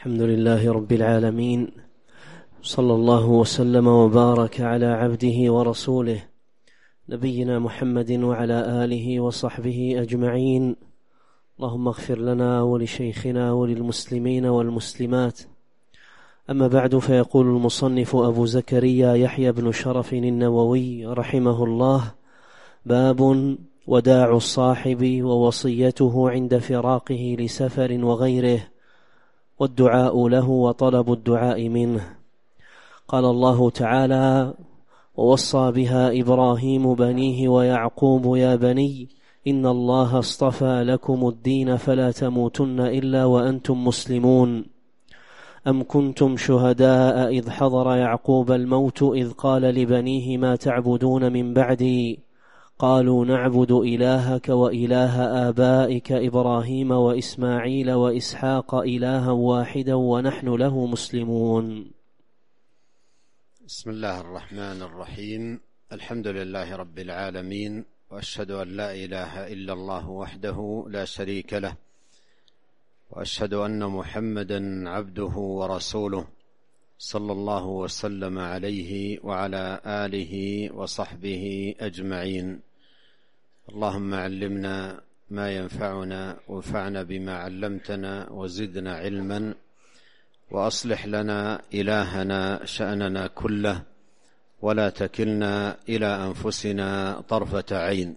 الحمد لله رب العالمين، صلى الله وسلم وبارك على عبده ورسوله نبينا محمد وعلى آله وصحبه أجمعين. اللهم اغفر لنا ولشيخنا وللمسلمين والمسلمات. أما بعد، فيقول المصنف أبو زكريا يحيى بن شرف النووي رحمه الله: باب وداع الصاحب ووصيته عند فراقه لسفر وغيره، والدعاء له وطلب الدعاء منه. قال الله تعالى: ووصى بها إبراهيم بنيه ويعقوب يا بني إن الله اصطفى لكم الدين فلا تموتن إلا وأنتم مسلمون. أم كنتم شهداء إذ حضر يعقوب الموت إذ قال لبنيه ما تعبدون من بعدي قالوا نعبد إلهك وإله آبائك إبراهيم وإسماعيل وإسحاق إلها واحدا ونحن له مسلمون. بسم الله الرحمن الرحيم. الحمد لله رب العالمين، وأشهد أن لا إله إلا الله وحده لا شريك له، وأشهد أن محمدا عبده ورسوله صلى الله وسلم عليه وعلى آله وصحبه أجمعين. اللهم علمنا ما ينفعنا وانفعنا بما علمتنا وزدنا علما، وأصلح لنا إلهنا شأننا كله، ولا تكلنا إلى أنفسنا طرفة عين.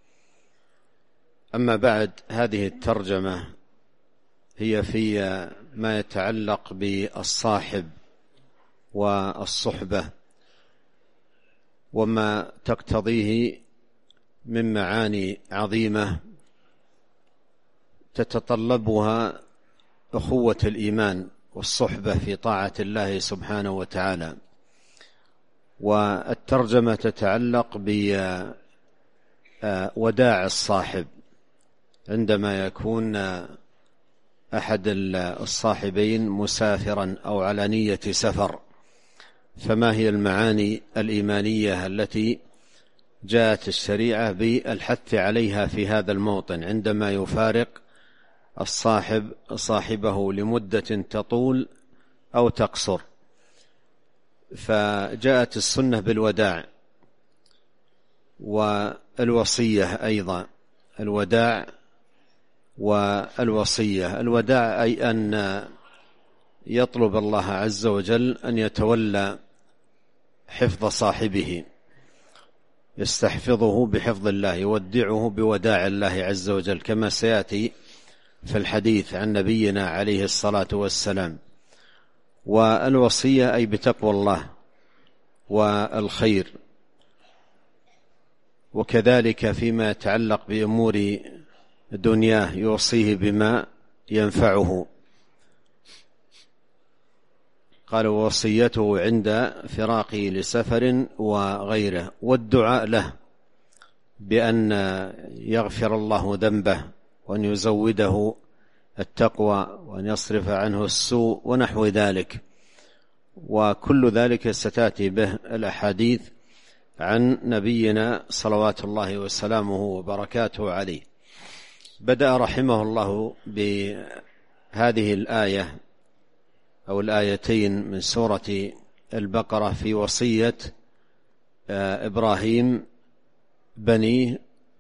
أما بعد، هذه الترجمة هي في ما يتعلق بالصاحب والصحبة وما تقتضيه من معاني عظيمة تتطلبها أخوة الإيمان والصحبة في طاعة الله سبحانه وتعالى. والترجمة تتعلق بوداع الصاحب عندما يكون أحد الصاحبين مسافرا أو على نية سفر، فما هي المعاني الإيمانية التي جاءت الشريعة بالحث عليها في هذا الموطن عندما يفارق الصاحب صاحبه لمدة تطول أو تقصر. فجاءت السنة بالوداع والوصية أيضا، الوداع والوصية. الوداع أي أن يطلب الله عز وجل أن يتولى حفظ صاحبه، يستحفظه بحفظ الله، يودعه بوداع الله عز وجل، كما سيأتي في الحديث عن نبينا عليه الصلاة والسلام. والوصية أي بتقوى الله والخير، وكذلك فيما يتعلق بأمور دنياه يوصيه بما ينفعه. قال: وصيته عند فراقه لسفر وغيره، والدعاء له بأن يغفر الله ذنبه وأن يزوده التقوى وأن يصرف عنه السوء ونحو ذلك. وكل ذلك ستأتي به الأحاديث عن نبينا صلوات الله وسلامه وبركاته عليه. بدأ رحمه الله بهذه الآية أو الآيتين من سورة البقرة في وصية إبراهيم بنيه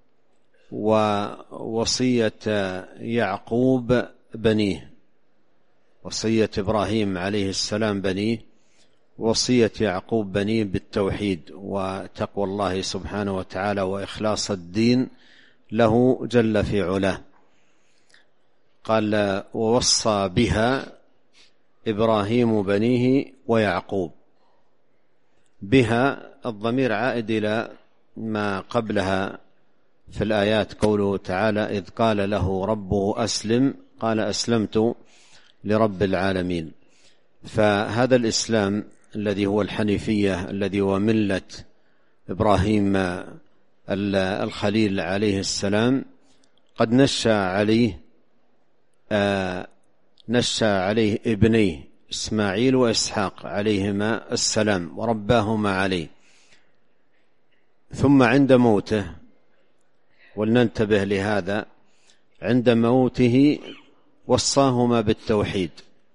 ووصية يعقوب بنيه. وصية إبراهيم عليه السلام بنيه، وصية يعقوب بنيه بالتوحيد وتقوى الله سبحانه وتعالى وإخلاص الدين له جل في علاه. قال: ووصى بها إبراهيم بنيه ويعقوب. بها الضمير عائد إلى ما قبلها في الآيات، قوله تعالى: إذ قال له ربه أسلم قال أسلمت لرب العالمين. فهذا الإسلام الذي هو الحنيفية، الذي هو ملة إبراهيم الخليل عليه السلام، قد نشأ عليه ابنيه إسماعيل وإسحاق عليهما السلام ورباهما عليه. ثم عند موته، ولننتبه لهذا، عند موته وصاهما بالتوحيد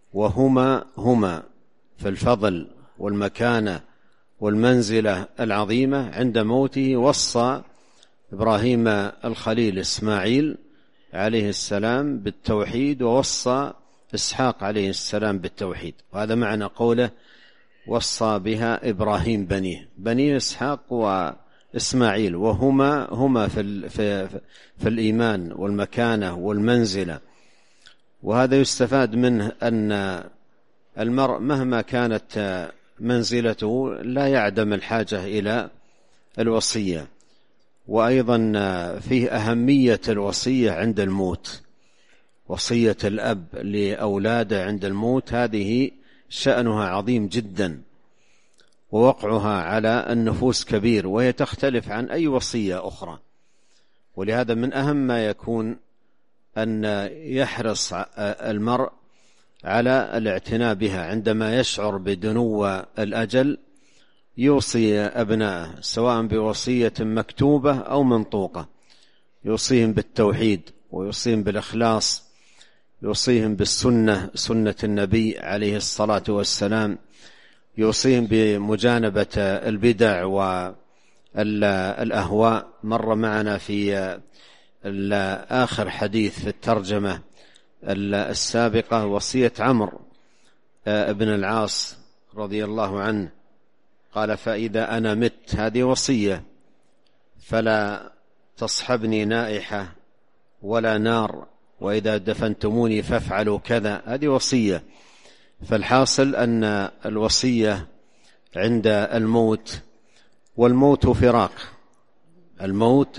وهما في الفضل والمكانة والمنزلة العظيمة. عند موته وصى إبراهيم الخليل إسماعيل عليه السلام بالتوحيد، ووصى إسحاق عليه السلام بالتوحيد، وهذا معنى قوله وصى بها إبراهيم بنيه إسحاق وإسماعيل، وهما في الإيمان والمكانة والمنزلة. وهذا يستفاد منه أن المرء مهما كانت منزلته لا يعدم الحاجة إلى الوصية. وأيضا فيه أهمية الوصية عند الموت، وصية الأب لأولاده عند الموت هذه شأنها عظيم جدا، ووقعها على النفوس كبير، وهي تختلف عن أي وصية أخرى. ولهذا من أهم ما يكون أن يحرص المرء على الاعتناء بها عندما يشعر بدنو الأجل، يوصي أبناءه سواء بوصية مكتوبة أو منطوقة، يوصيهم بالتوحيد، ويوصيهم بالإخلاص، يوصيهم بالسنة، سنة النبي عليه الصلاة والسلام، يوصيهم بمجانبة البدع والأهواء. مر معنا في آخر حديث في الترجمة السابقة وصية عمرو بن العاص رضي الله عنه، قال: فإذا أنا مت، هذه وصية، فلا تصحبني نائحة ولا نار، وإذا دفنتموني فافعلوا كذا، هذه وصية. فالحاصل أن الوصية عند الموت، والموت فراق، الموت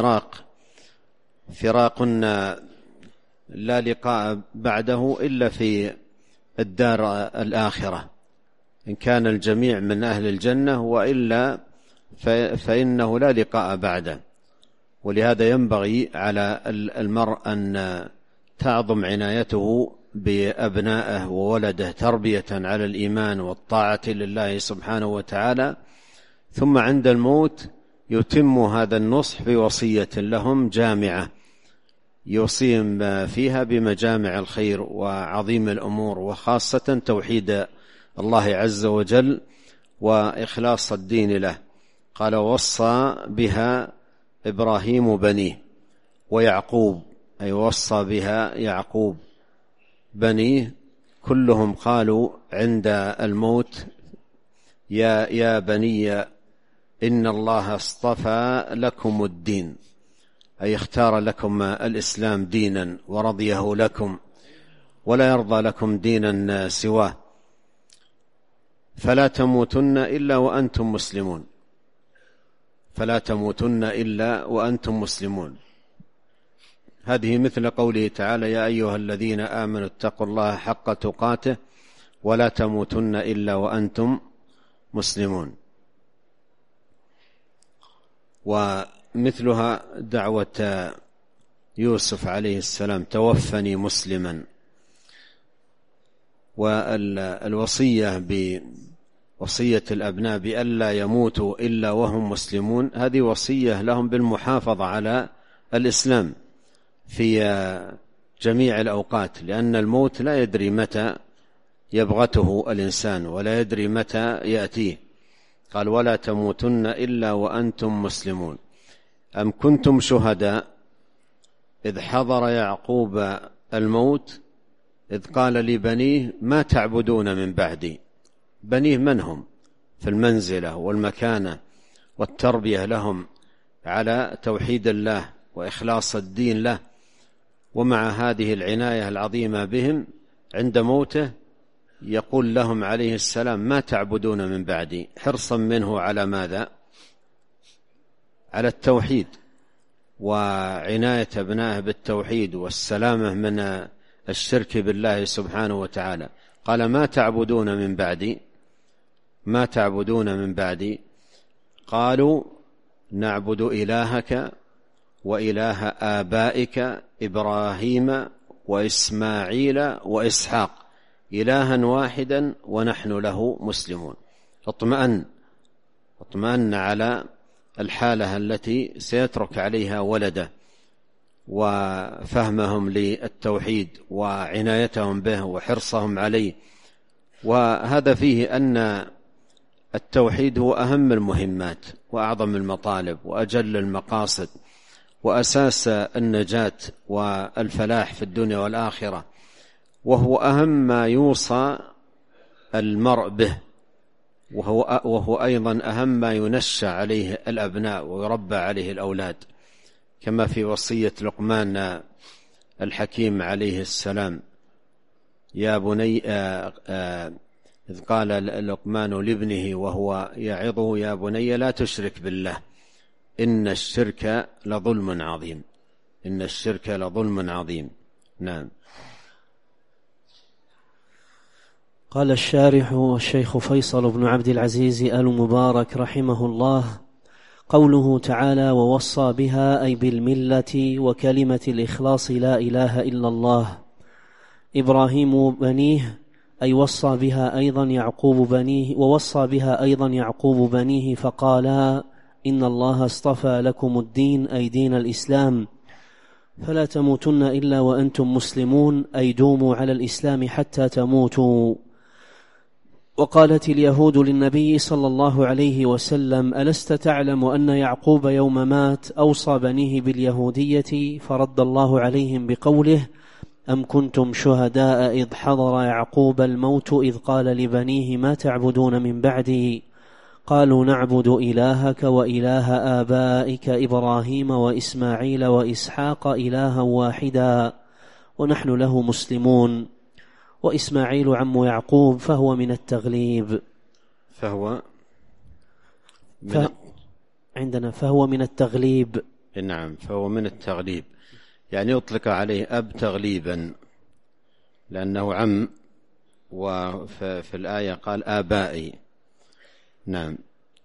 فراق لا لقاء بعده إلا في الدار الآخرة، إن كان الجميع من أهل الجنة، وإلا فإنه لا لقاء بعده. ولهذا ينبغي على المرء أن تعظم عنايته بأبنائه وولده تربية على الإيمان والطاعة لله سبحانه وتعالى، ثم عند الموت يتم هذا النصح بوصية لهم جامعة يوصيهم فيها بمجامع الخير وعظيم الأمور، وخاصة توحيد الله عز وجل وإخلاص الدين له. قال: وصى بها إبراهيم بنيه ويعقوب، أي وصى بها يعقوب بنيه، كلهم قالوا عند الموت: يا بني إن الله اصطفى لكم الدين، أي اختار لكم الإسلام دينا ورضيه لكم، ولا يرضى لكم دينا سواه، فلا تموتن إلا وأنتم مسلمون، فلا تموتن إلا وأنتم مسلمون. هذه مثل قوله تعالى: يا أيها الذين آمنوا اتقوا الله حق تقاته ولا تموتن إلا وأنتم مسلمون. ومثلها دعوة يوسف عليه السلام: توفني مسلما. والوصية بوصية الأبناء بألا يموتوا إلا وهم مسلمون، هذه وصية لهم بالمحافظة على الإسلام في جميع الأوقات، لأن الموت لا يدري متى يبغته الإنسان ولا يدري متى يأتيه. قال: ولا تموتن إلا وأنتم مسلمون. أم كنتم شهداء إذ حضر يعقوب الموت إذ قال لبنيه ما تعبدون من بعدي. بنيه من هم في المنزلة والمكانة والتربية لهم على توحيد الله وإخلاص الدين له، ومع هذه العناية العظيمة بهم عند موته يقول لهم عليه السلام: ما تعبدون من بعدي، حرصا منه على ماذا؟ على التوحيد، وعناية أبنائه بالتوحيد والسلامة من الشرك بالله سبحانه وتعالى. قال: ما تعبدون من بعدي، ما تعبدون من بعدي. قالوا: نعبد إلهك وإله آبائك إبراهيم وإسماعيل وإسحاق إلها واحدا ونحن له مسلمون. اطمأن على الحالة التي سيترك عليها ولده، وفهمهم للتوحيد وعنايتهم به وحرصهم عليه. وهذا فيه أن التوحيد هو أهم المهمات وأعظم المطالب وأجل المقاصد وأساس النجاة والفلاح في الدنيا والآخرة، وهو أهم ما يوصى المرء به، وهو أيضا أهم ما ينشأ عليه الأبناء ويربى عليه الأولاد، كما في وصية لقمان الحكيم عليه السلام: يا بني إذ قال لقمان لابنه وهو يعظه: يا بني لا تشرك بالله إن الشرك لظلم عظيم. إن الشرك لظلم عظيم. نعم. قال الشارح الشيخ فيصل بن عبد العزيز آل مبارك رحمه الله: قوله تعالى: ووصى بها أي بالملة وكلمة الإخلاص لا إله إلا الله إبراهيم بنيه، أي وصى بها أيضا يعقوب بنيه، ووصى بها أيضا يعقوب بنيه فقالا: إن الله اصطفى لكم الدين أي دين الإسلام فلا تموتن إلا وأنتم مسلمون، أي دوموا على الإسلام حتى تموتوا. وقالت اليهود للنبي صلى الله عليه وسلم: ألست تعلم أن يعقوب يوم مات أوصى بنيه باليهودية؟ فرد الله عليهم بقوله: أم كنتم شهداء إذ حضر يعقوب الموت إذ قال لبنيه ما تعبدون من بعدي؟ قالوا نعبد إلهك وإله آبائك إبراهيم وإسماعيل وإسحاق إلها واحدا ونحن له مسلمون. وإسماعيل عم يعقوب فهو من التغليب. عندنا فهو من التغليب. نعم، فهو من التغليب، يعني يطلق عليه أب تغليبا لأنه عم، وفي الآية قال آبائي. نعم.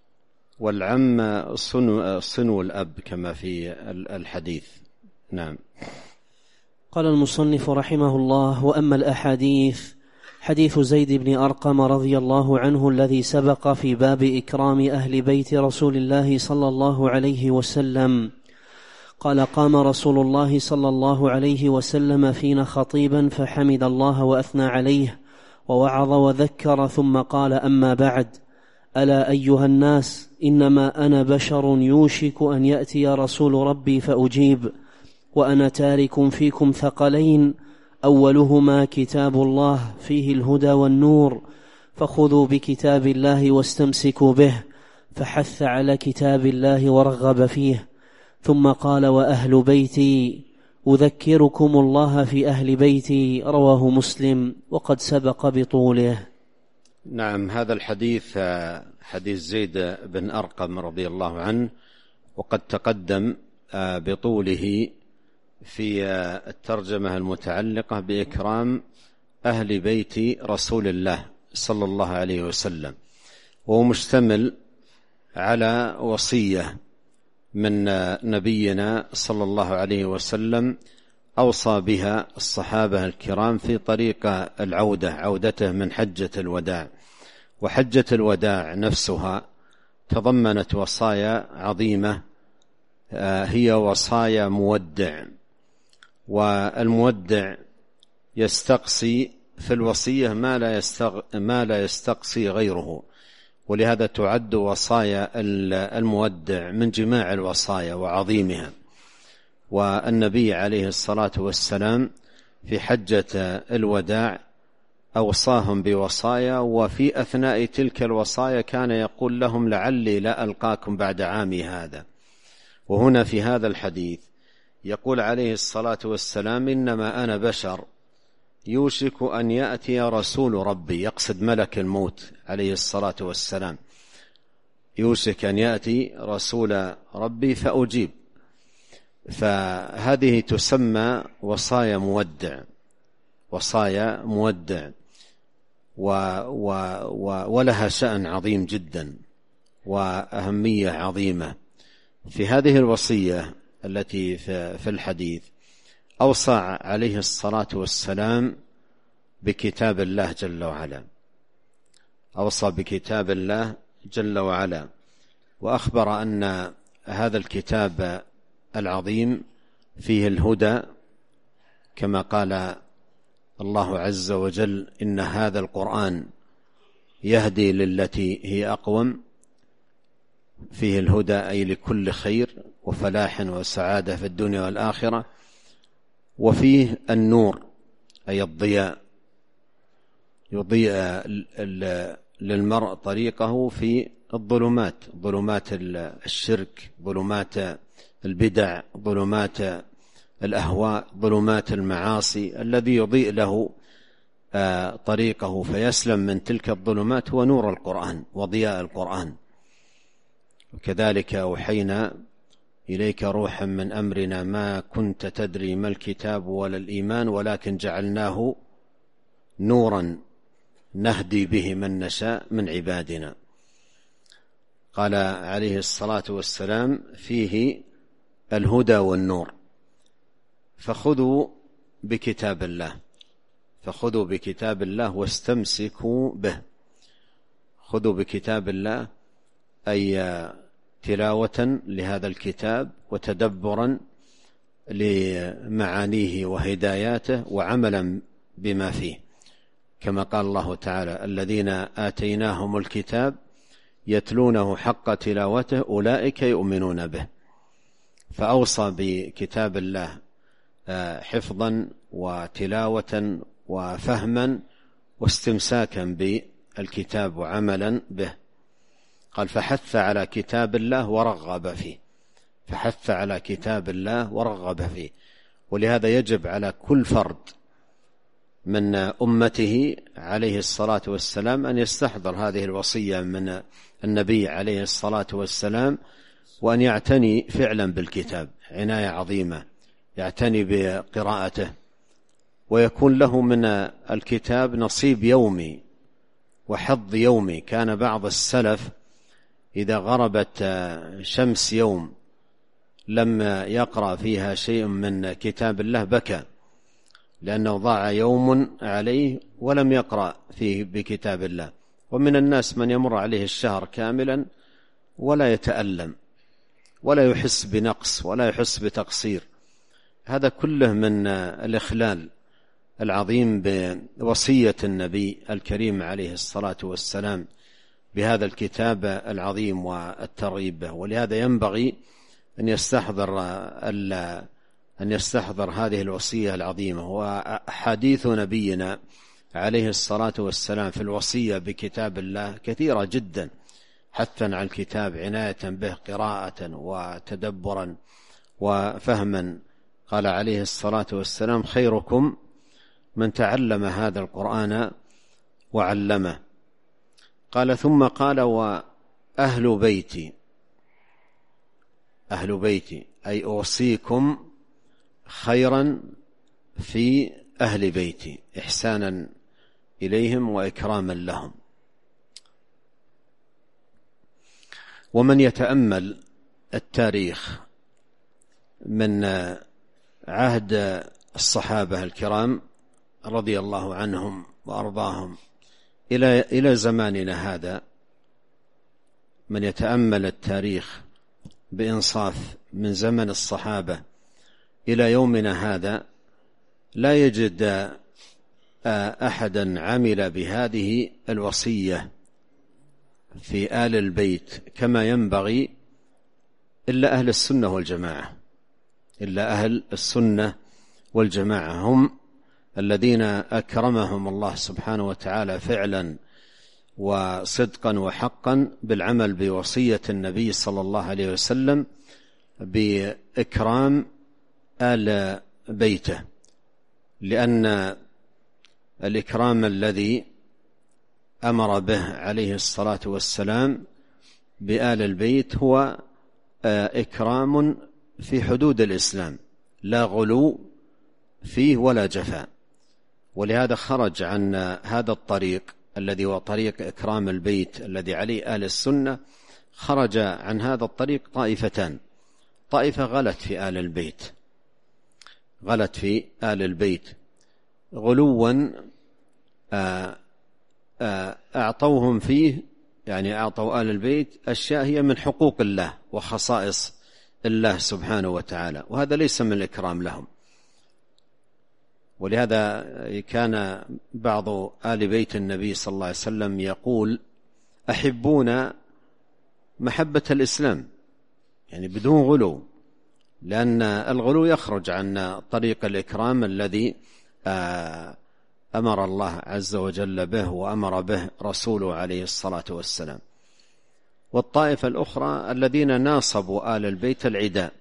والعم صنو الأب كما في الحديث. نعم. قال المصنف رحمه الله: وأما الأحاديث حديث زيد بن أرقم رضي الله عنه الذي سبق في باب إكرام أهل بيت رسول الله صلى الله عليه وسلم قال: قام رسول الله صلى الله عليه وسلم فينا خطيبا فحمد الله وأثنى عليه ووعظ وذكر، ثم قال: أما بعد، ألا أيها الناس، إنما أنا بشر يوشك أن يأتي رسول ربي فأجيب، وأنا تارك فيكم ثقلين، أولهما كتاب الله فيه الهدى والنور، فخذوا بكتاب الله واستمسكوا به، فحث على كتاب الله ورغب فيه. ثم قال: وأهل بيتي أذكركم الله في أهل بيتي. رواه مسلم وقد سبق بطوله. نعم. هذا الحديث حديث زيد بن أرقم رضي الله عنه، وقد تقدم بطوله في الترجمة المتعلقة بإكرام أهل بيت رسول الله صلى الله عليه وسلم، وهو مشتمل على وصية من نبينا صلى الله عليه وسلم أوصى بها الصحابة الكرام في طريق عودته من حجة الوداع. وحجة الوداع نفسها تضمنت وصايا عظيمة، هي وصايا مودع، والمودع يستقصي في الوصية ما لا يستقصي غيره، ولهذا تعد وصايا المودع من جماع الوصايا وعظيمها. والنبي عليه الصلاة والسلام في حجة الوداع أوصاهم بوصايا، وفي أثناء تلك الوصايا كان يقول لهم: لعلي لا ألقاكم بعد عامي هذا. وهنا في هذا الحديث يقول عليه الصلاة والسلام: إنما أنا بشر يوشك أن يأتي رسول ربي، يقصد ملك الموت عليه الصلاة والسلام، يوشك أن يأتي رسول ربي فأجيب. فهذه تسمى وصايا مودع، ولها شأن عظيم جدا وأهمية عظيمة. في هذه الوصية التي في الحديث أوصى عليه الصلاة والسلام بكتاب الله جل وعلا، أوصى بكتاب الله جل وعلا، وأخبر أن هذا الكتاب العظيم فيه الهدى كما قال الله عز وجل: إن هذا القرآن يهدي للتي هي أقوم. فيه الهدى أي لكل خير وفلاح وسعادة في الدنيا والآخرة. وفيه النور أي الضياء، يضيء للمرء طريقه في الظلمات، ظلمات الشرك، ظلمات البدع، ظلمات الأهواء، ظلمات المعاصي. الذي يضيء له طريقه فيسلم من تلك الظلمات هو نور القرآن وضياء القرآن. وكذلك أوحينا إليك روحا من أمرنا ما كنت تدري ما الكتاب ولا الإيمان ولكن جعلناه نورا نهدي به من نشاء من عبادنا. قال عليه الصلاة والسلام: فيه الهدى والنور. فخذوا بكتاب الله، فخذوا بكتاب الله واستمسكوا به. خذوا بكتاب الله أي تلاوة لهذا الكتاب وتدبرا لمعانيه وهداياته وعملا بما فيه، كما قال الله تعالى: الذين آتيناهم الكتاب يتلونه حق تلاوته أولئك يؤمنون به. فأوصى بكتاب الله حفظا وتلاوة وفهما واستمساكا بالكتاب وعملا به. قال: فحث على كتاب الله ورغب فيه، فحث على كتاب الله ورغب فيه. ولهذا يجب على كل فرد من أمته عليه الصلاة والسلام أن يستحضر هذه الوصية من النبي عليه الصلاة والسلام، وأن يعتني فعلا بالكتاب عناية عظيمة، يعتني بقراءته، ويكون له من الكتاب نصيب يومي وحظ يومي. كان بعض السلف إذا غربت شمس يوم لم يقرأ فيها شيء من كتاب الله بكى، لأنه ضاع يوم عليه ولم يقرأ فيه بكتاب الله. ومن الناس من يمر عليه الشهر كاملا ولا يتألم ولا يحس بنقص ولا يحس بتقصير. هذا كله من الإخلال العظيم بوصية النبي الكريم عليه الصلاة والسلام بهذا الكتاب العظيم والترغيب به. ولهذا ينبغي أن يستحضر هذه الوصية العظيمة. وأحاديث نبينا عليه الصلاة والسلام في الوصية بكتاب الله كثيرة جدا، حثا على الكتاب، عناية به، قراءة وتدبرا وفهما. قال عليه الصلاة والسلام: خيركم من تعلم هذا القرآن وعلمه. قال: ثم قال: وأهل بيتي، أهل بيتي أي أوصيكم خيرا في أهل بيتي، إحسانا إليهم وإكراما لهم. ومن يتأمل التاريخ من عهد الصحابة الكرام رضي الله عنهم وأرضاهم إلى زماننا هذا، من يتأمل التاريخ بإنصاف من زمن الصحابة إلى يومنا هذا لا يجد أحدا عمل بهذه الوصية في آل البيت كما ينبغي إلا أهل السنة والجماعة، إلا أهل السنة والجماعة. هم الذين أكرمهم الله سبحانه وتعالى فعلا وصدقا وحقا بالعمل بوصية النبي صلى الله عليه وسلم بإكرام آل بيته، لأن الإكرام الذي أمر به عليه الصلاة والسلام بآل البيت هو إكرام في حدود الإسلام، لا غلو فيه ولا جفاء. ولهذا خرج عن هذا الطريق الذي هو طريق إكرام البيت الذي عليه آل السنة، خرج عن هذا الطريق طائفتان: طائفة غلت في آل البيت، غلت في آل البيت غلوا أعطوهم فيه، يعني أعطوا آل البيت أشياء هي من حقوق الله وخصائص الله سبحانه وتعالى، وهذا ليس من الإكرام لهم. ولهذا كان بعض آل بيت النبي صلى الله عليه وسلم يقول: أحبون محبة الإسلام، يعني بدون غلو، لأن الغلو يخرج عن طريق الإكرام الذي أمر الله عز وجل به وأمر به رسوله عليه الصلاة والسلام. والطائفة الأخرى الذين ناصبوا آل البيت العداء،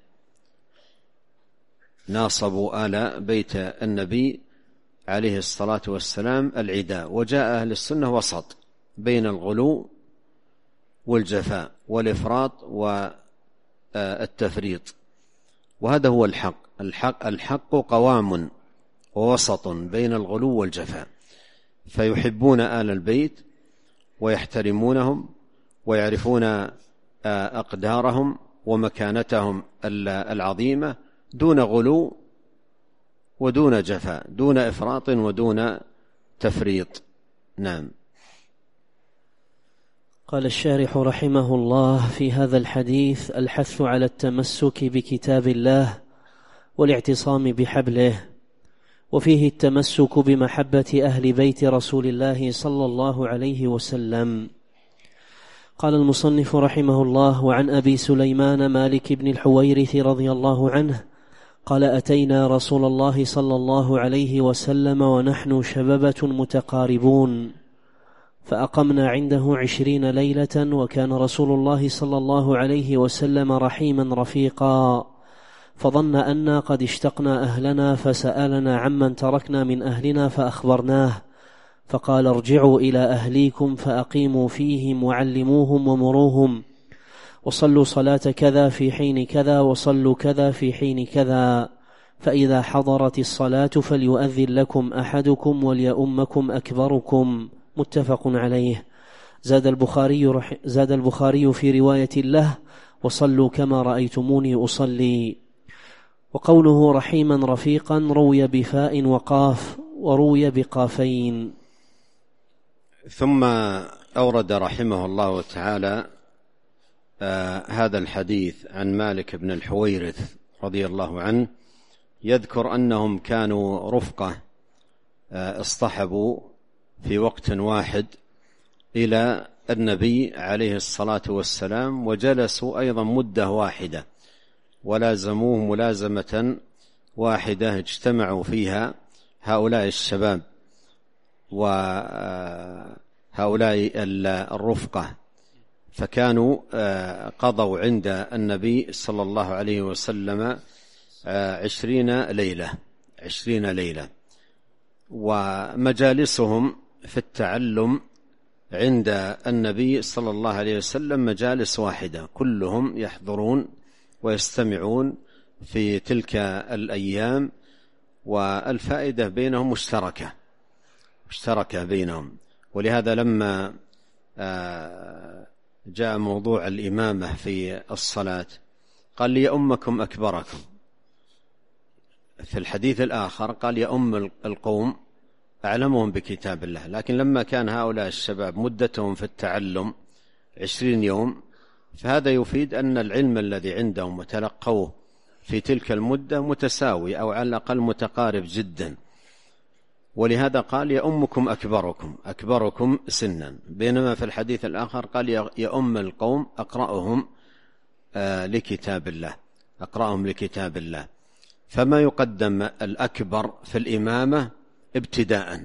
ناصبوا آل بيت النبي عليه الصلاة والسلام العداء. وجاء أهل السنة وسط بين الغلو والجفاء والإفراط والتفريط، وهذا هو الحق قوام ووسط بين الغلو والجفاء. فيحبون آل البيت ويحترمونهم ويعرفون أقدارهم ومكانتهم العظيمة، دون غلو ودون جفاء، دون إفراط ودون تفريط. نعم. قال الشارح رحمه الله: في هذا الحديث الحث على التمسك بكتاب الله والاعتصام بحبله، وفيه التمسك بمحبة أهل بيت رسول الله صلى الله عليه وسلم. قال المصنف رحمه الله: وعن أبي سليمان مالك بن الحويرث رضي الله عنه قال: أتينا رسول الله صلى الله عليه وسلم ونحن شببة متقاربون، فأقمنا عنده 20 ليلة، وكان رسول الله صلى الله عليه وسلم رحيما رفيقا، فظن أنا قد اشتقنا أهلنا، فسألنا عمن تركنا من أهلنا فأخبرناه، فقال: ارجعوا إلى أهليكم فأقيموا فيهم وعلموهم ومروهم، وصلوا صلاة كذا في حين كذا، وصلوا كذا في حين كذا، فإذا حضرت الصلاة فليؤذن لكم أحدكم وليؤمكم أكبركم. متفق عليه. زاد البخاري في رواية له: وصلوا كما رأيتموني أصلي. وقوله رحيما رفيقا روي بفاء وقاف، وروي بقافين. ثم أورد رحمه الله تعالى هذا الحديث عن مالك بن الحويرث رضي الله عنه، يذكر أنهم كانوا رفقة اصطحبوا في وقت واحد إلى النبي عليه الصلاة والسلام، وجلسوا أيضا مدة واحدة ولازموه ملازمة واحدة اجتمعوا فيها هؤلاء الشباب وهؤلاء الرفقة، فكانوا قضوا عند النبي صلى الله عليه وسلم 20 ليلة. ومجالسهم في التعلم عند النبي صلى الله عليه وسلم مجالس واحدة، كلهم يحضرون ويستمعون في تلك الأيام، والفائدة بينهم مشتركة بينهم. ولهذا لما جاء موضوع الإمامة في الصلاة قال: ليؤمكم أكبركم. في الحديث الآخر قال: يؤم القوم أعلمهم بكتاب الله. لكن لما كان هؤلاء الشباب مدتهم في التعلم 20 يوم، فهذا يفيد أن العلم الذي عندهم وتلقوه في تلك المدة متساوي أو على الأقل متقارب جدا. ولهذا قال: يؤمكم أكبركم سنا، بينما في الحديث الآخر قال: يؤم القوم أقرأهم لكتاب الله. فما يقدم الأكبر في الإمامة ابتداء،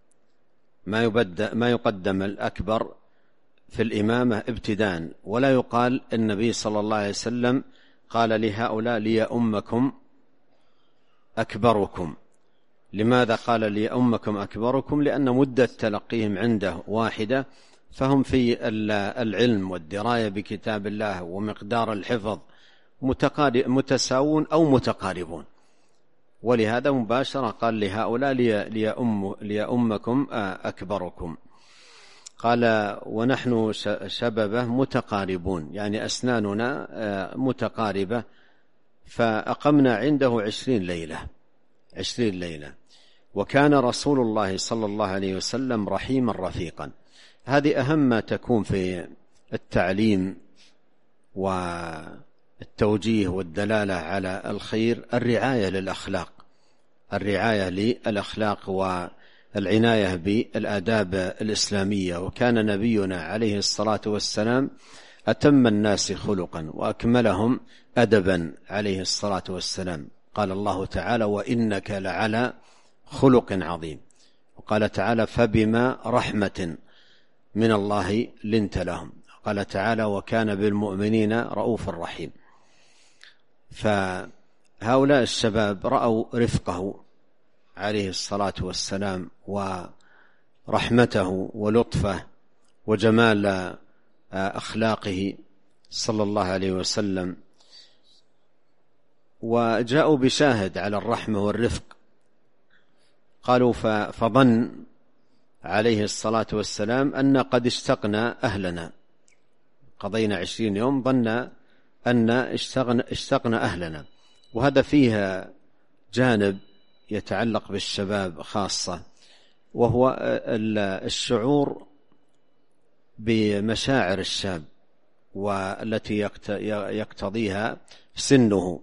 ما يقدم الأكبر في الإمامة ابتداء، ولا يقال النبي صلى الله عليه وسلم قال لهؤلاء: ليؤمكم أكبركم. لماذا قال ليؤمكم أكبركم؟ لأن مدة تلقيهم عنده واحدة، فهم في العلم والدراية بكتاب الله ومقدار الحفظ متساوون أو متقاربون، ولهذا مباشرة قال لهؤلاء: ليؤمكم أكبركم. قال: ونحن شببه متقاربون، يعني أسناننا متقاربة، فأقمنا عنده 20 ليلة. وكان رسول الله صلى الله عليه وسلم رحيما رفيقا. هذه أهم ما تكون في التعليم التوجيه والدلالة على الخير الرعاية للأخلاق، الرعاية للأخلاق والعناية بالآداب الإسلامية. وكان نبينا عليه الصلاة والسلام أتم الناس خلقا وأكملهم أدبا عليه الصلاة والسلام. قال الله تعالى: وإنك لعلى خلق عظيم. وقال تعالى: فبما رحمة من الله لنت لهم. قال تعالى: وكان بالمؤمنين رؤوف رحيم. فهؤلاء الشباب رأوا رفقه عليه الصلاة والسلام ورحمته ولطفه وجمال أخلاقه صلى الله عليه وسلم، وجاءوا بشاهد على الرحمة والرفق. قالوا: فظن عليه الصلاة والسلام أن قد اشتقنا أهلنا، قضينا 20 يوم، ظن أن اشتقنا أهلنا. وهذا فيها جانب يتعلق بالشباب خاصة، وهو الشعور بمشاعر الشاب والتي يقتضيها سنه.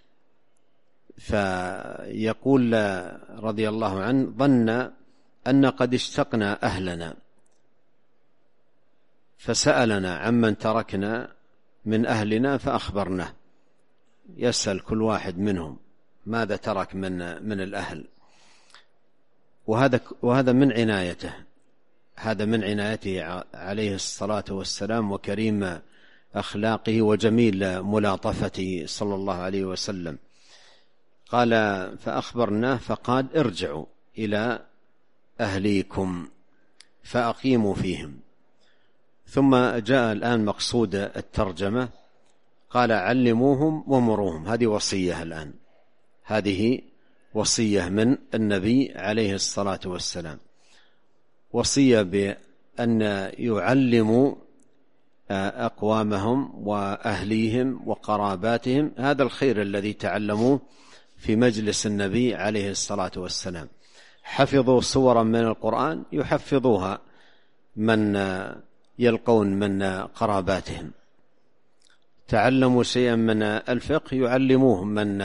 فيقول رضي الله عنه: ظن أن قد اشتقنا أهلنا فسألنا عمن تركنا من أهلنا فأخبرناه. يسأل كل واحد منهم ماذا ترك من الأهل. وهذا من عنايته، هذا من عنايته عليه الصلاة والسلام وكريم أخلاقه وجميل ملاطفته صلى الله عليه وسلم. قال: فأخبرناه فقال: ارجعوا إلى أهليكم فأقيموا فيهم. ثم جاء الآن مقصود الترجمة، قال: علموهم ومروهم. هذه وصية الآن، هذه وصية من النبي عليه الصلاة والسلام، وصية بأن يعلموا أقوامهم وأهليهم وقراباتهم هذا الخير الذي تعلموه في مجلس النبي عليه الصلاة والسلام. حفظوا صورا من القرآن يحفظوها من يلقون من قراباتهم، تعلموا شيئا من الفقه يعلموه من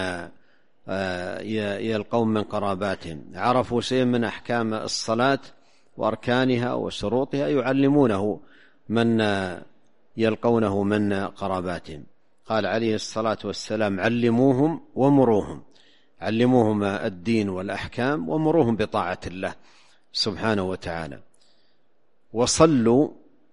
يلقون من قراباتهم، عرفوا شيئا من أحكام الصلاة وأركانها وشروطها يعلمونه من يلقونه من قراباتهم. قال عليه الصلاة والسلام: علموهم ومروهم، علموهم الدين والأحكام ومروهم بطاعة الله سبحانه وتعالى. وصلوا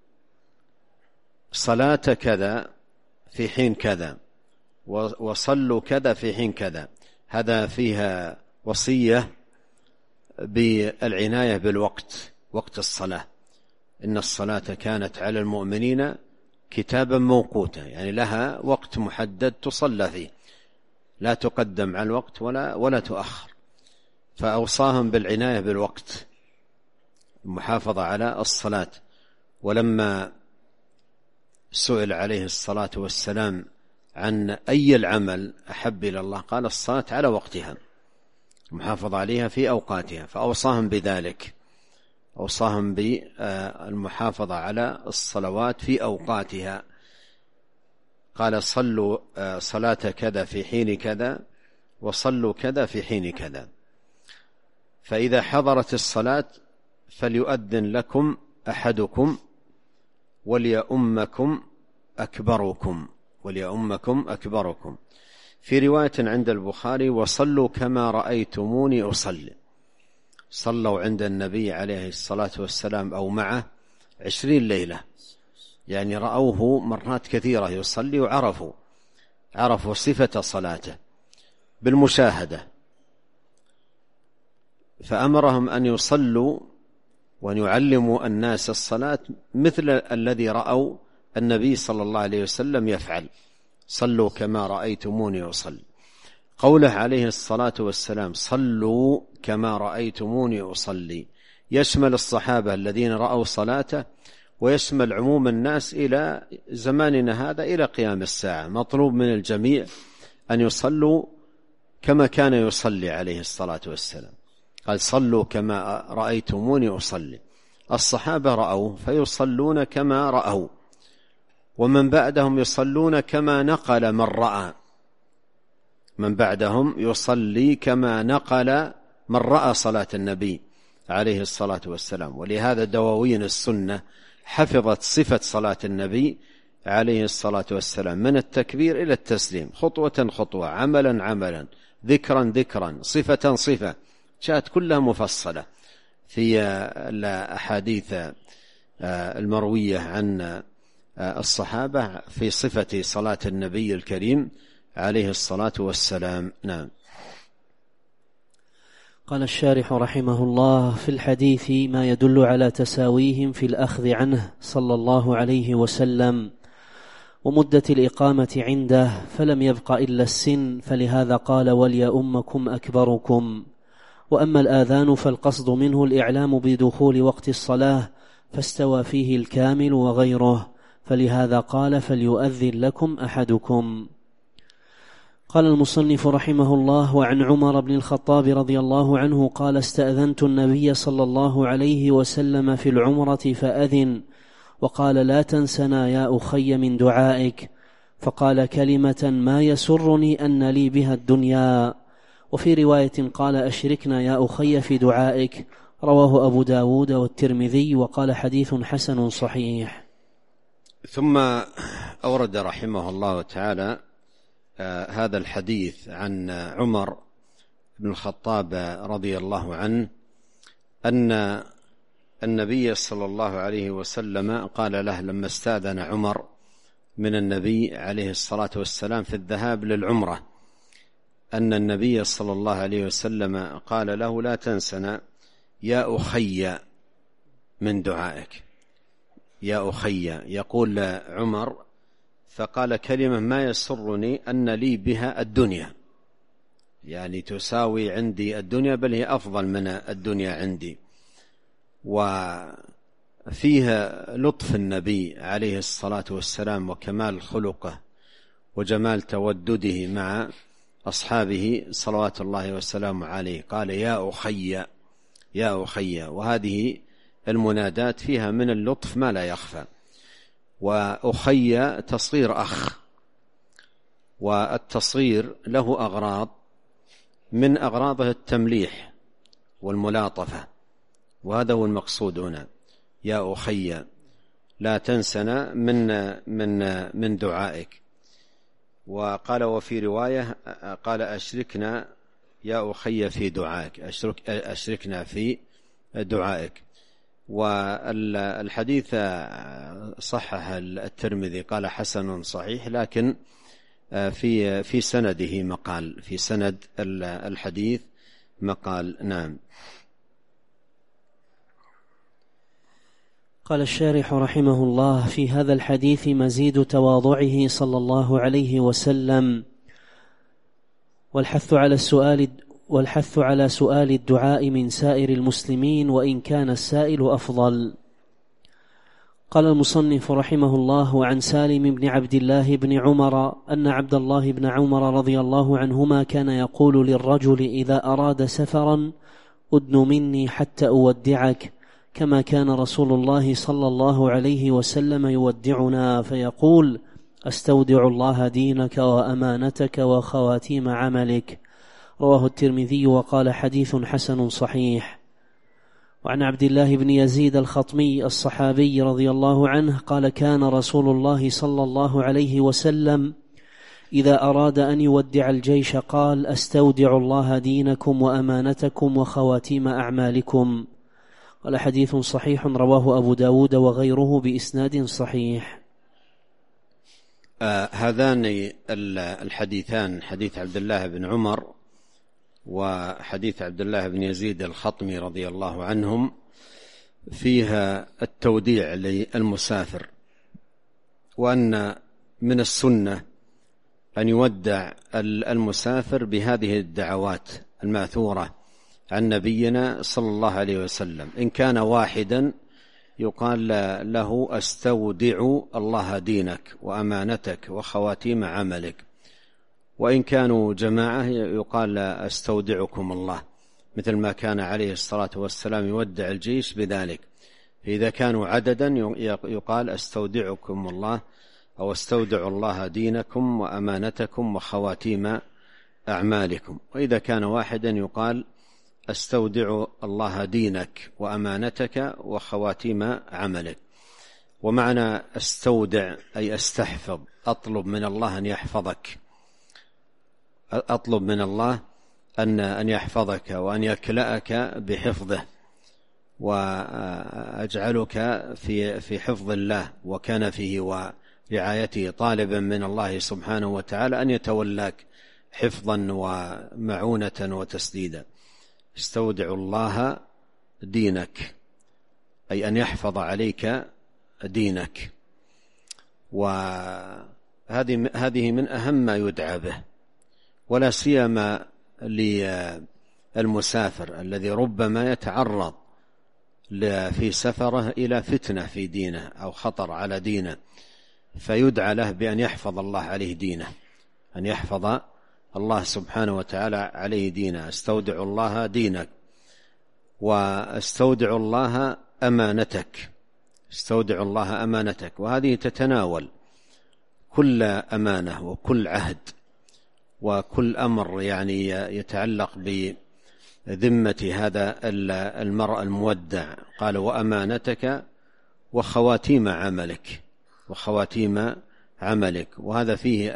صلاة كذا في حين كذا، وصلوا كذا في حين كذا. هذا فيها وصية بالعناية بالوقت، وقت الصلاة. إن الصلاة كانت على المؤمنين كتابا موقوتا، يعني لها وقت محدد تصلى فيه، لا تقدم على الوقت ولا تؤخر. فأوصاهم بالعناية بالوقت، المحافظة على الصلاة. ولما سئل عليه الصلاة والسلام عن أي العمل أحب إلى الله قال: الصلاة على وقتها، المحافظة عليها في أوقاتها. فأوصاهم بذلك، أوصاهم بالمحافظة على الصلوات في أوقاتها. قال: صلوا صلاة كذا في حين كذا، وصلوا كذا في حين كذا. فإذا حضرت الصلاة فليؤذن لكم أحدكم وليؤمكم أكبركم، وليؤمكم أكبركم. في رواية عند البخاري: وصلوا كما رأيتموني أصلي. صلوا عند النبي عليه الصلاة والسلام أو معه 20 ليلة، يعني رأوه مرات كثيرة يصلي، وعرفوا صفة صلاته بالمشاهدة. فأمرهم أن يصلوا وأن يعلموا الناس الصلاة مثل الذي رأوا النبي صلى الله عليه وسلم يفعل. صلوا كما رأيتموني أصلي. قوله عليه الصلاة والسلام: صلوا كما رأيتموني أصلي، يشمل الصحابة الذين رأوا صلاته، ويشمل عموم الناس إلى زماننا هذا إلى قيام الساعة. مطلوب من الجميع أن يصلوا كما كان يصلي عليه الصلاة والسلام. قال: صلوا كما رأيتموني أصلي. الصحابة رأوا فيصلون كما رأوا، ومن بعدهم يصلون كما نقل من رأى، من بعدهم يصلي كما نقل من رأى صلاة النبي عليه الصلاة والسلام. ولهذا دواوين السنة حفظت صفة صلاة النبي عليه الصلاة والسلام من التكبير إلى التسليم، خطوة خطوة، عملا عملا، ذكرا ذكرا، صفة صفة، جاءت كلها مفصلة في الأحاديث المروية عن الصحابة في صفة صلاة النبي الكريم عليه الصلاة والسلام. نعم. قال الشارح رحمه الله: في الحديث ما يدل على تساويهم في الأخذ عنه صلى الله عليه وسلم ومدة الإقامة عنده، فلم يبق إلا السن، فلهذا قال: وليؤمكم أكبركم. وأما الآذان فالقصد منه الإعلام بدخول وقت الصلاة، فاستوى فيه الكامل وغيره، فلهذا قال: فليؤذن لكم أحدكم. قال المصنف رحمه الله: وعن عمر بن الخطاب رضي الله عنه قال: استأذنت النبي صلى الله عليه وسلم في العمرة فأذن، وقال: لا تنسنا يا أخي من دعائك، فقال كلمة ما يسرني أن لي بها الدنيا. وفي رواية قال: أشركنا يا أخي في دعائك. رواه أبو داود والترمذي، وقال: حديث حسن صحيح. ثم أورد رحمه الله تعالى هذا الحديث عن عمر بن الخطاب رضي الله عنه أن النبي صلى الله عليه وسلم قال له لما استأذن عمر من النبي عليه الصلاة والسلام في الذهاب للعمرة، أن النبي صلى الله عليه وسلم قال له: لا تنسنا يا أخي من دعائك. يا أخي، يقول عمر، فقال كلمة ما يسرني أن لي بها الدنيا، يعني تساوي عندي الدنيا، بل هي أفضل من الدنيا عندي. وفيها لطف النبي عليه الصلاة والسلام وكمال خلقه وجمال تودده مع أصحابه صلوات الله والسلام عليه. قال: يا أخي يا أخي، وهذه المنادات فيها من اللطف ما لا يخفى. وأخي تصغير أخ، والتصغير له أغراض، من أغراضه التمليح والملاطفة، وهذا هو المقصود هنا. يا أخي لا تنسنا من دعائك. وقال: وفي رواية قال: أشركنا يا أخي في دعائك، أشركنا في دعائك. والحديث صحح الترمذي، قال: حسن صحيح، لكن في سنده مقال، في سند الحديث مقال. نعم. قال الشارح رحمه الله: في هذا الحديث مزيد تواضعه صلى الله عليه وسلم، والحث على سؤال الدعاء من سائر المسلمين، وإن كان السائل أفضل. قال المصنف رحمه الله: وعن سالم بن عبد الله بن عمر أن عبد الله بن عمر رضي الله عنهما كان يقول للرجل إذا أراد سفرا: أدن مني حتى أودعك، كما كان رسول الله صلى الله عليه وسلم يودعنا، فيقول: أستودع الله دينك وأمانتك وخواتيم عملك. رواه الترمذي، وقال: حديث حسن صحيح. وعن عبد الله بن يزيد الخطمي الصحابي رضي الله عنه قال: كان رسول الله صلى الله عليه وسلم إذا أراد أن يودع الجيش قال: أستودع الله دينكم وأمانتكم وخواتيم أعمالكم. قال: حديث صحيح، رواه أبو داود وغيره بإسناد صحيح. هذان الحديثان، حديث عبد الله بن عمر وحديث عبد الله بن يزيد الخطمي رضي الله عنهم، فيها التوديع للمسافر، وأن من السنة أن يودع المسافر بهذه الدعوات الماثورة عن نبينا صلى الله عليه وسلم. إن كان واحدا يقال له: أستودع الله دينك وأمانتك وخواتيم عملك. وإن كانوا جماعة يقال: أستودعكم الله، مثل ما كان عليه الصلاة والسلام يودع الجيش بذلك. فإذا كانوا عددا يقال: أستودعكم الله أو استودعوا الله دينكم وأمانتكم وخواتيم أعمالكم. وإذا كان واحدا يقال استودع الله دينك وأمانتك وخواتيم عملك. ومعنى استودع أي استحفظ، أطلب من الله أن يحفظك، أطلب من الله أن يحفظك وأن يكلأك بحفظه، وأجعلك في حفظ الله وكنفه ورعايته، طالبا من الله سبحانه وتعالى أن يتولاك حفظا ومعونة وتسديدا. استودع الله دينك أي أن يحفظ عليك دينك. وهذه من أهم ما يدعى به، ولا سيما للمسافر الذي ربما يتعرض في سفره إلى فتنة في دينه أو خطر على دينه، فيدعى له بأن يحفظ الله عليه دينه، أن يحفظ الله سبحانه وتعالى عليه دينه. استودع الله دينك واستودع الله أمانتك، استودع الله أمانتك، وهذه تتناول كل أمانة وكل عهد وكل أمر يعني يتعلق بذمة هذا المرء المودع. قال وأمانتك وخواتيم عملك، وخواتيم عملك. وهذا فيه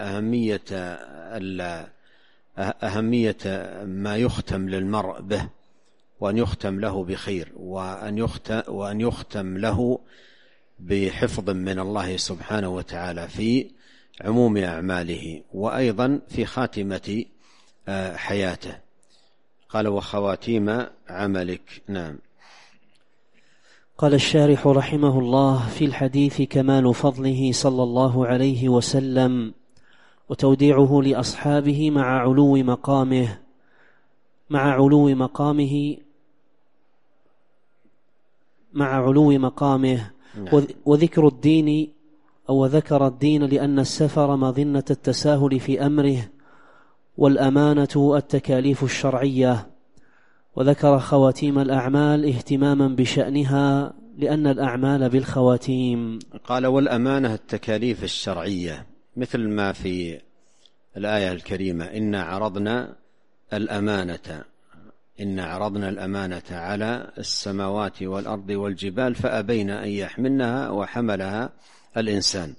أهمية ما يختم للمرء به، وأن يختم له بخير، وأن يختم له بحفظ من الله سبحانه وتعالى في عموم أعماله، وأيضا في خاتمة حياته. قال وخواتيم عملك. نعم. قال الشارح رحمه الله: في الحديث كمال فضله صلى الله عليه وسلم وتوديعه لأصحابه مع علو مقامه وذكر الدين وذكر الدين لأن السفر مظنة التساهل في أمره، والأمانة التكاليف الشرعية. وذكر خواتيم الأعمال اهتماما بشأنها لأن الأعمال بالخواتيم. قال والأمانة التكاليف الشرعية، مثل ما في الآية الكريمة: إنا عرضنا الأمانة على السماوات والأرض والجبال فأبين أن يحملنها وحملها الإنسان.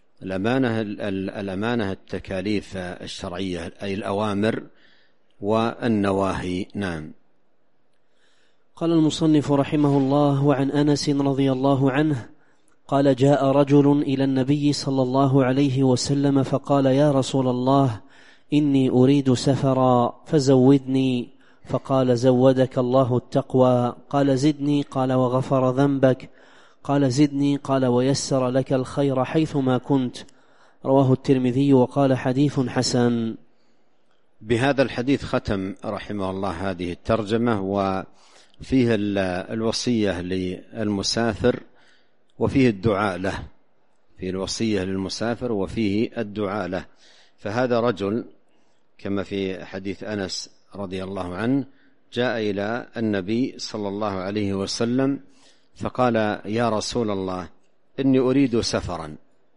الأمانة التكاليف الشرعية أي الأوامر والنواهي. نعم. قال المصنف رحمه الله: وعن أنس رضي الله عنه قال: جاء رجل إلى النبي صلى الله عليه وسلم فقال: يا رسول الله، إني أريد سفرا فزودني. فقال: زودك الله التقوى. قال: زدني. قال: وغفر ذنبك. قال: زدني. قال: ويسر لك الخير حيثما كنت. رواه الترمذي وقال: حديث حسن. بهذا الحديث ختم رحمه الله هذه الترجمة، وفيه الوصية للمسافر وفيه الدعاء له، فيه الوصية للمسافر وفيه الدعاء له. فهذا رجل كما في حديث أنس رضي الله عنه جاء إلى النبي صلى الله عليه وسلم فقال: يا رسول الله، إني أريد سفرا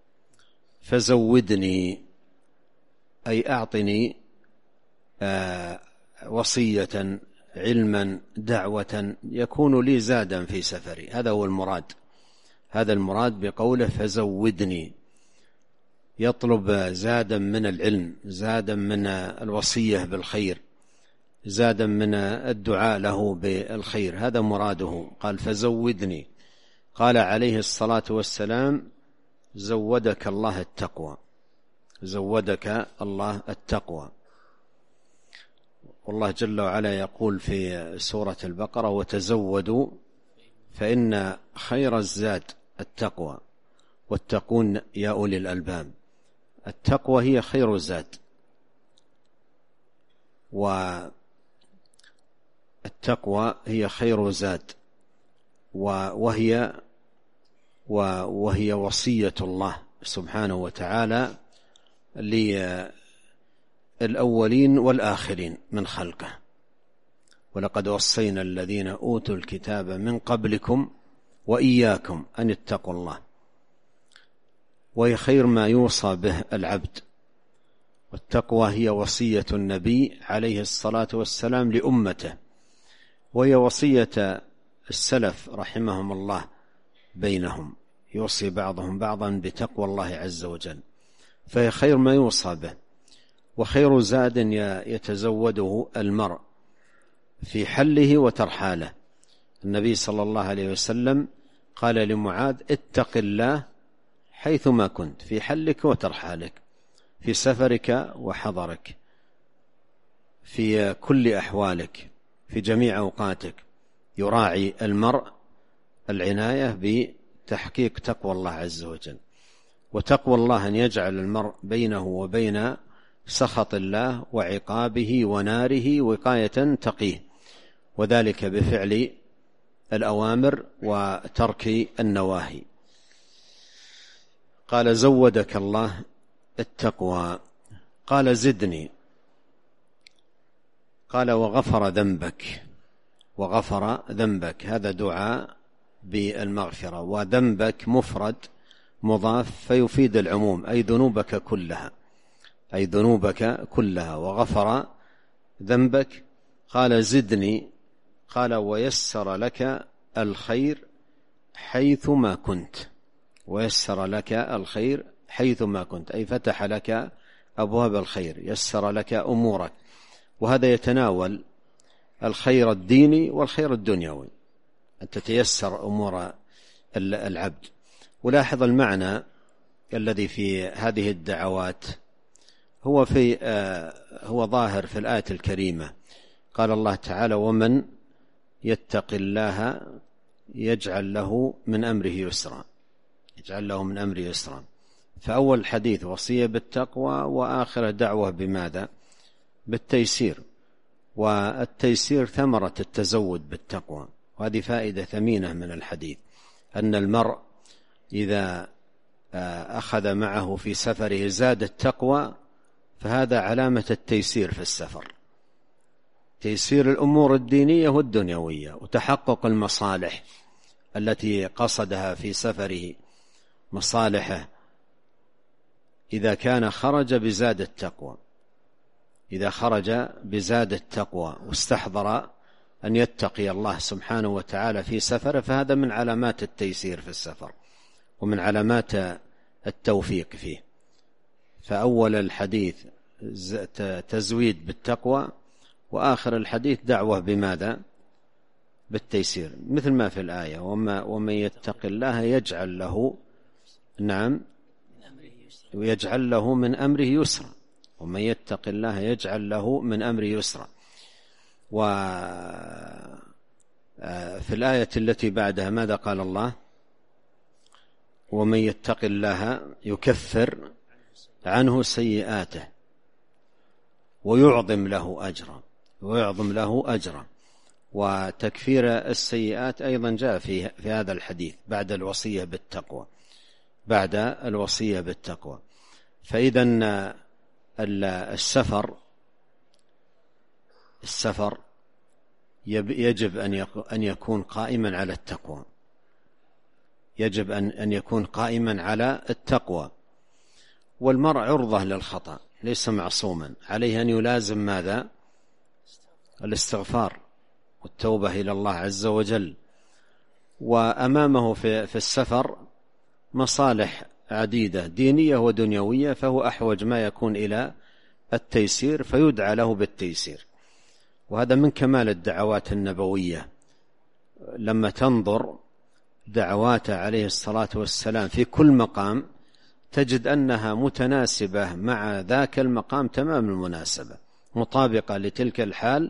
فزودني، أي أعطني وصية، علما، دعوة يكون لي زادا في سفري. هذا هو المراد، هذا المراد بقوله فزودني، يطلب زادا من العلم، زادا من الوصية بالخير، زادا من الدعاء له بالخير، هذا مراده. قال فزودني. قال عليه الصلاة والسلام: زودك الله التقوى، زودك الله التقوى. والله جل وعلا يقول في سورة البقرة: وتزودوا فإن خير الزاد التقوى واتقون يا أولي الألباب. التقوى هي خير الزاد، والتقوى هي خير زاد، وهي وصية الله سبحانه وتعالى للأولين والآخرين من خلقه: ولقد وصينا الذين أوتوا الكتاب من قبلكم وإياكم أن اتقوا الله. وهي خير ما يوصى به العبد. والتقوى هي وصية النبي عليه الصلاة والسلام لأمته، وهي وصية السلف رحمهم الله بينهم، يوصي بعضهم بعضا بتقوى الله عز وجل، فهي خير ما يوصى به، وخير زاد يتزوده المرء في حله وترحاله. النبي صلى الله عليه وسلم قال لمعاذ: اتق الله حيثما كنت، في حلك وترحالك، في سفرك وحضرك، في كل أحوالك، في جميع أوقاتك. يراعي المرء العناية بتحقيق تقوى الله عز وجل. وتقوى الله أن يجعل المرء بينه وبين سخط الله وعقابه وناره وقاية تقيه، وذلك بفعل الأوامر وترك النواهي. قال: زودك الله التقوى. قال: زدني. قال: وغفر ذنبك. وغفر ذنبك، هذا دعاء بالمغفرة، وذنبك مفرد مضاف فيفيد العموم، أي ذنوبك كلها، أي ذنوبك كلها. وغفر ذنبك. قال: زدني. قال: ويسر لك الخير حيثما كنت. ويسر لك الخير حيثما كنت، أي فتح لك أبواب الخير، يسر لك أمورك. وهذا يتناول الخير الديني والخير الدنيوي، أن تتيسر أمور العبد. ولاحظ المعنى الذي في هذه الدعوات هو ظاهر في الآية الكريمة. قال الله تعالى: ومن يتق الله يجعل له من أمره يسرا. يجعل له من أمره يسرا. فأول الحديث وصية بالتقوى، وآخر دعوة بماذا؟ بالتيسير. والتيسير ثمرة التزود بالتقوى. وهذه فائدة ثمينة من الحديث، أن المرء إذا أخذ معه في سفره زاد التقوى، فهذا علامة التيسير في السفر، تيسير الأمور الدينية والدنيوية، وتحقق المصالح التي قصدها في سفره، مصالحه إذا كان خرج بزاد التقوى. إذا خرج بزاد التقوى واستحضر أن يتقي الله سبحانه وتعالى في سفره، فهذا من علامات التيسير في السفر ومن علامات التوفيق فيه. فأول الحديث تزويد بالتقوى، وآخر الحديث دعوة بماذا؟ بالتيسير، مثل ما في الآية: ومن يتق الله يجعل له، نعم، ويجعل له من أمره يسرا. ومن يتق الله يجعل له من أمره يسرا. وفي الآية التي بعدها ماذا قال الله؟ ومن يتق الله يكفر عنه سيئاته ويعظم له أجرا. ويعظم له أجرا. وتكفير السيئات أيضا جاء في هذا الحديث بعد الوصية بالتقوى، بعد الوصية بالتقوى. فإذن السفر يجب أن يكون قائما على التقوى، يجب أن يكون قائما على التقوى. والمرء عرضة للخطأ، ليس معصوما، عليه أن يلازم ماذا؟ الاستغفار والتوبة إلى الله عز وجل. وأمامه في السفر مصالح عديدة دينية ودنيوية، فهو أحوج ما يكون إلى التيسير، فيدعى له بالتيسير. وهذا من كمال الدعوات النبوية. لما تنظر دعوات عليه الصلاة والسلام في كل مقام تجد أنها متناسبة مع ذاك المقام تمام المناسبة، مطابقة لتلك الحال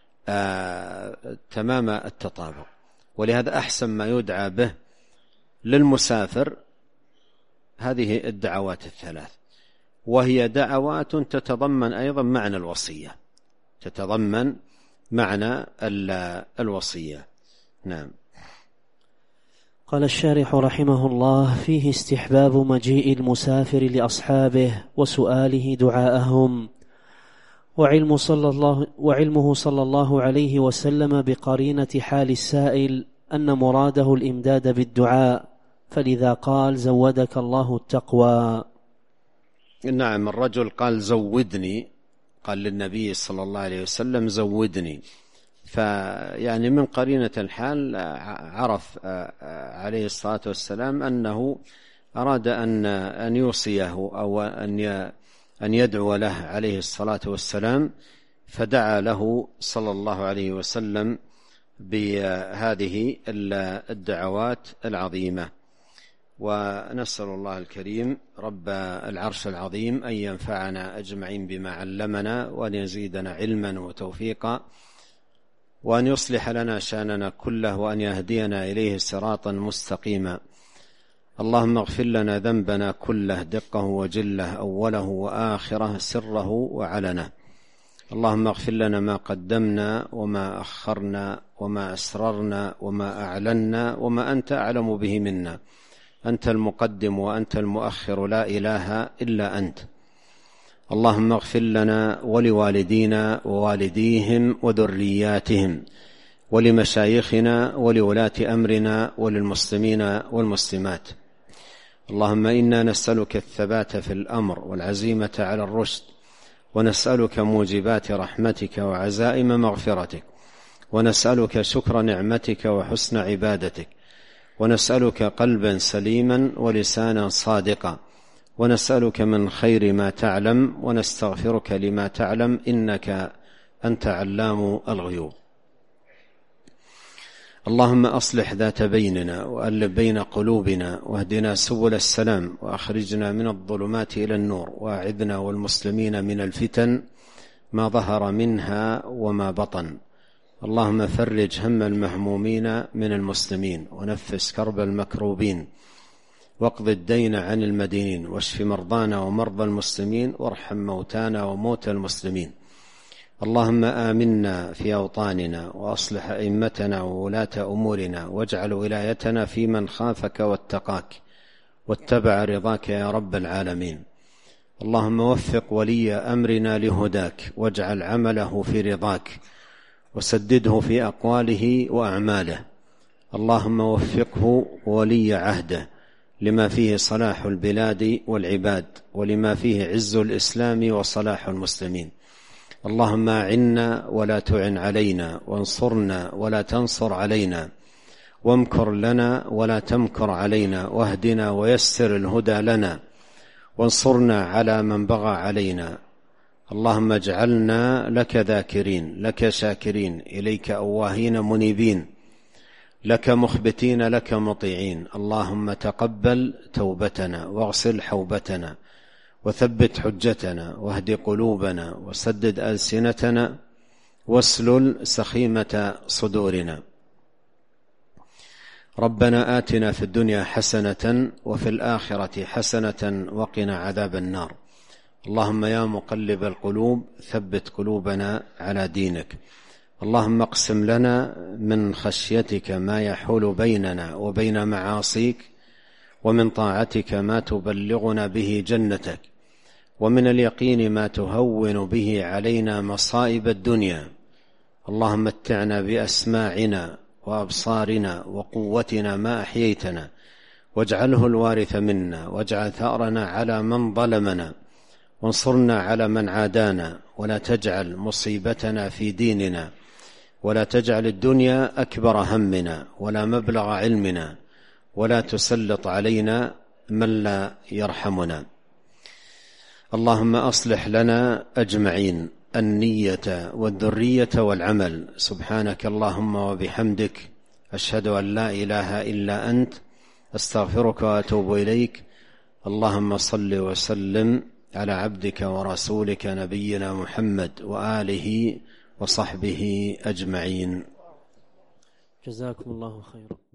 تمام التطابق. ولهذا أحسن ما يدعى به للمسافر هذه الدعوات الثلاث، وهي دعوات تتضمن أيضا معنى الوصية، تتضمن معنى الوصية. نعم. قال الشارح رحمه الله: فيه استحباب مجيء المسافر لأصحابه وسؤاله دعاءهم، وعلمه صلى الله عليه وسلم بقرينة حال السائل أن مراده الإمداد بالدعاء، فلذا قال زودك الله التقوى. نعم، الرجل قال زودني، قال للنبي صلى الله عليه وسلم زودني، فيعني من قرينة الحال عرف عليه الصلاة والسلام أنه أراد أن يوصيه أو أن يدعو له عليه الصلاة والسلام، فدعا له صلى الله عليه وسلم بهذه الدعوات العظيمة. ونسأل الله الكريم رب العرش العظيم أن ينفعنا أجمعين بما علمنا، وأن يزيدنا علما وتوفيقا، وأن يصلح لنا شأننا كله، وأن يهدينا إليه صراطا مستقيما. اللهم اغفر لنا ذنبنا كله دقه وجله، أوله وآخره، سره وعلنه. اللهم اغفر لنا ما قدمنا وما أخرنا وما أسررنا وما أعلنا وما أنت أعلم به منا. أنت المقدم وأنت المؤخر، لا إله إلا أنت. اللهم اغفر لنا ولوالدينا ووالديهم وذرياتهم، ولمشايخنا ولولاة أمرنا وللمسلمين والمسلمات. اللهم إنا نسألك الثبات في الأمر والعزيمة على الرشد، ونسألك موجبات رحمتك وعزائم مغفرتك، ونسألك شكر نعمتك وحسن عبادتك، ونسألك قلبا سليما ولسانا صادقا، ونسألك من خير ما تعلم، ونستغفرك لما تعلم، إنك أنت علام الغيوب. اللهم أصلح ذات بيننا، وألف بين قلوبنا، واهدنا سبل السلام، وأخرجنا من الظلمات إلى النور، وأعذنا والمسلمين من الفتن ما ظهر منها وما بطن. اللهم فرج هم المهمومين من المسلمين، ونفس كرب المكروبين، واقض الدين عن المدينين، واشف مرضانا ومرضى المسلمين، وارحم موتانا وموتى المسلمين. اللهم آمنا في أوطاننا، وأصلح أئمتنا وولاة أمورنا، واجعل ولايتنا في من خافك واتقاك واتبع رضاك يا رب العالمين. اللهم وفق ولي أمرنا لهداك، واجعل عمله في رضاك، وسدده في أقواله وأعماله. اللهم وفقه ولي عهده لما فيه صلاح البلاد والعباد، ولما فيه عز الإسلام وصلاح المسلمين. اللهم أعنا ولا تعن علينا، وانصرنا ولا تنصر علينا، وامكر لنا ولا تمكر علينا، واهدنا ويسر الهدى لنا، وانصرنا على من بغى علينا. اللهم اجعلنا لك ذاكرين، لك شاكرين، إليك أواهين منيبين، لك مخبتين، لك مطيعين. اللهم تقبل توبتنا، واغسل حوبتنا، وثبت حجتنا، واهد قلوبنا، وسدد ألسنتنا، واسلل سخيمة صدورنا. ربنا آتنا في الدنيا حسنة، وفي الآخرة حسنة، وقنا عذاب النار. اللهم يا مقلب القلوب ثبت قلوبنا على دينك. اللهم اقسم لنا من خشيتك ما يحول بيننا وبين معاصيك، ومن طاعتك ما تبلغنا به جنتك، ومن اليقين ما تهون به علينا مصائب الدنيا. اللهم متعنا بأسماعنا وأبصارنا وقوتنا ما أحييتنا، واجعله الوارث منا، واجعل ثأرنا على من ظلمنا، وانصرنا على من عادانا، ولا تجعل مصيبتنا في ديننا، ولا تجعل الدنيا أكبر همنا ولا مبلغ علمنا، ولا تسلط علينا من لا يرحمنا. اللهم أصلح لنا أجمعين النية والذرية والعمل. سبحانك اللهم وبحمدك، أشهد أن لا إله إلا أنت، أستغفرك وأتوب إليك. اللهم صل وسلم على عبدك ورسولك نبينا محمد وآله وصحبه أجمعين. جزاكم الله خيرا.